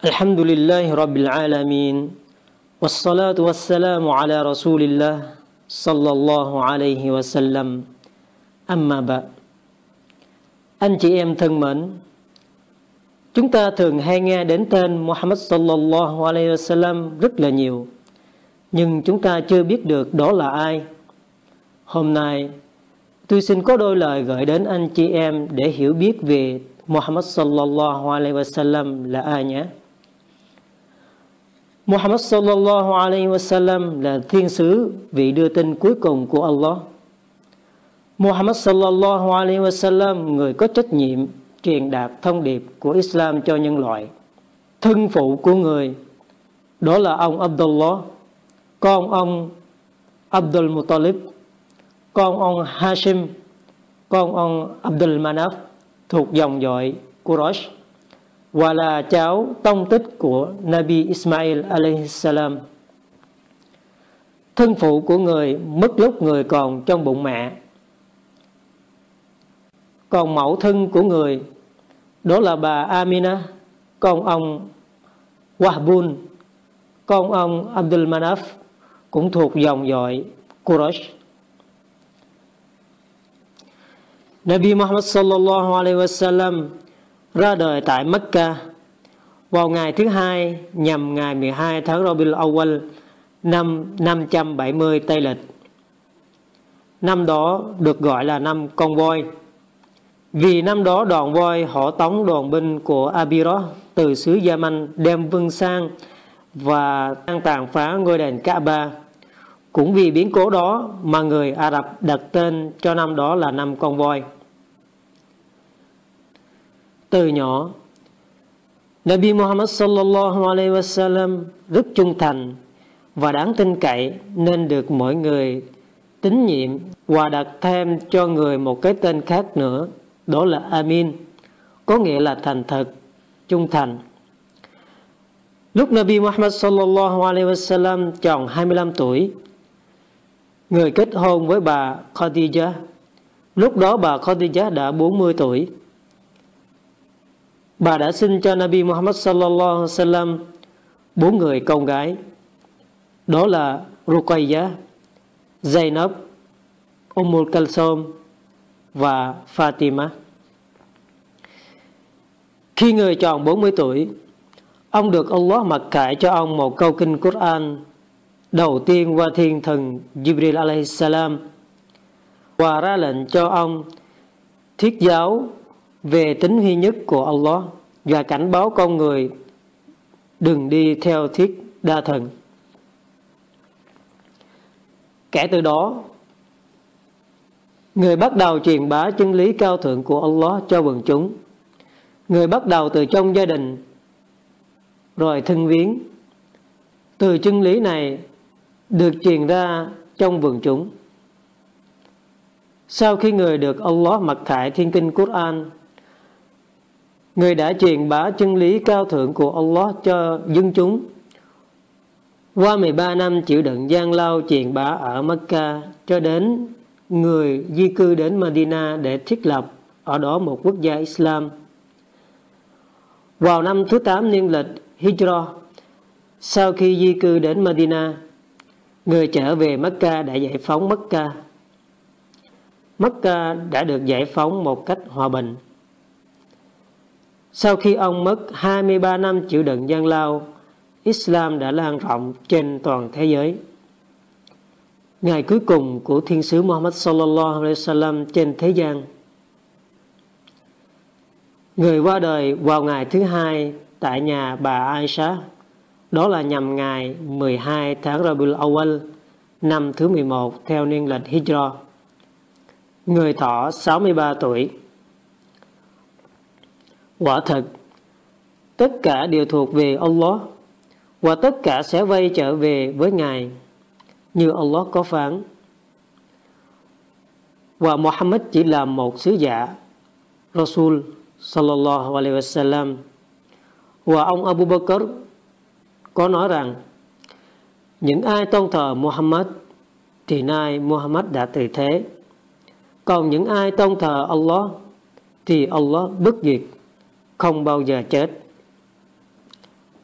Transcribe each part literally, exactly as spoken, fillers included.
Alhamdulillahi Rabbil Alamin. Wassalatu wassalamu ala Rasulillah sallallahu alaihi wasallam. Amma ba. Anh chị em thân mến, chúng ta thường hay nghe đến tên Muhammad sallallahu alaihi wasallam rất là nhiều, nhưng chúng ta chưa biết được đó là ai. Hôm nay, tôi xin có đôi lời gửi đến anh chị em để hiểu biết về Muhammad sallallahu alaihi wasallam là ai nhé. Muhammad sallallahu alaihi wasallam là thiên sứ, vị đưa tin cuối cùng của Allah. Muhammad sallallahu alaihi wasallam, người có trách nhiệm truyền đạt thông điệp của Islam cho nhân loại. Thân phụ của người đó là ông Abdullah, con ông Abdul Muttalib, con ông Hashim, con ông Abdul Manaf thuộc dòng dõi Quraysh, và là cháu tông tích của Nabi Ismail alayhi salam. Thân phụ của người mất lúc người còn trong bụng mẹ. Còn mẫu thân của người đó là bà Amina, con ông Wahbun, con ông Abdul Manaf, cũng thuộc dòng dõi Quraysh. Nabi Muhammad sallallahu alaihi wasallam ra đời tại Mecca vào ngày thứ hai nhằm ngày mười hai tháng Rabiul Awwal năm năm trăm bảy mươi Tây lịch. Năm đó được gọi là năm con voi, vì năm đó đoàn voi họ tống đoàn binh của Abirah từ xứ Yaman đem vương sang và tàn phá ngôi đền Kaaba. Cũng vì biến cố đó mà người Ả Rập đặt tên cho năm đó là năm con voi. Từ nhỏ, Nabi Muhammad sallallahu alaihi wasallam rất trung thành và đáng tin cậy, nên được mọi người tín nhiệm và đặt thêm cho người một cái tên khác nữa, đó là Amin, có nghĩa là thành thật, trung thành. Lúc Nabi Muhammad sallallahu alaihi wasallam tròn hai mươi lăm tuổi, người kết hôn với bà Khadijah. Lúc đó bà Khadijah đã bốn mươi tuổi. Bà đã sinh cho Nabi Muhammad sallallahu alaihi wasallam bốn người con gái, đó là Ruqayyah, Zainab, Ummul Kalsum và Fatima. Khi người tròn bốn mươi tuổi, ông được Allah mặc khải cho ông một câu kinh Quran đầu tiên qua thiên thần Jibril alayhi salam, và ra lệnh cho ông thuyết giáo về tính duy nhất của Allah và cảnh báo con người đừng đi theo thuyết đa thần. Kể từ đó, người bắt đầu truyền bá chân lý cao thượng của Allah cho quần chúng. Người bắt đầu từ trong gia đình, rồi thân viếng. Từ chân lý này được truyền ra trong quần chúng. Sau khi người được Allah mặc khải thiên kinh Quran, người đã truyền bá chân lý cao thượng của Allah cho dân chúng. Qua mười ba năm chịu đựng gian lao truyền bá ở Mecca, cho đến người di cư đến Medina để thiết lập ở đó một quốc gia Islam. Vào năm thứ tám niên lịch Hijra, sau khi di cư đến Medina, người trở về Mecca để giải phóng Mecca. Mecca đã được giải phóng một cách hòa bình. Sau khi ông mất hai mươi ba năm chịu đựng gian lao, Islam đã lan rộng trên toàn thế giới. Ngày cuối cùng của thiên sứ Muhammad sallallahu alaihi wasallam trên thế gian, người qua đời vào ngày thứ hai tại nhà bà Aisha, đó là nhằm ngày mười hai tháng Rabiul Awwal năm thứ mười một theo niên lịch Hijra. Người thọ sáu mươi ba tuổi. Quả thật, tất cả đều thuộc về Allah, và tất cả sẽ quay trở về với Ngài, như Allah có phán. Và Muhammad chỉ là một sứ giả, Rasul sallallahu alaihi wasallam. Và ông Abu Bakr có nói rằng, những ai tôn thờ Muhammad thì nay Muhammad đã từ thế. Còn những ai tôn thờ Allah thì Allah bất diệt, không bao giờ chết.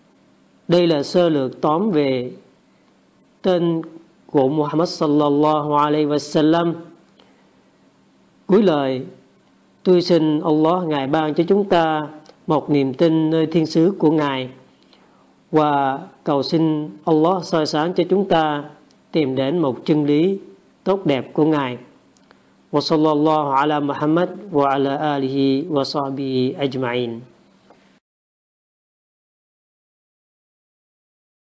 Đây là sơ lược tóm về tên của Muhammad sallallahu alaihi wasallam. Cuối lời, tôi xin Allah Ngài ban cho chúng ta một niềm tin nơi thiên sứ của Ngài, và cầu xin Allah soi sáng cho chúng ta tìm đến một chân lý tốt đẹp của Ngài. Wa sallallahu ala Muhammad wa ala alihi wa sahbihi ajma'in.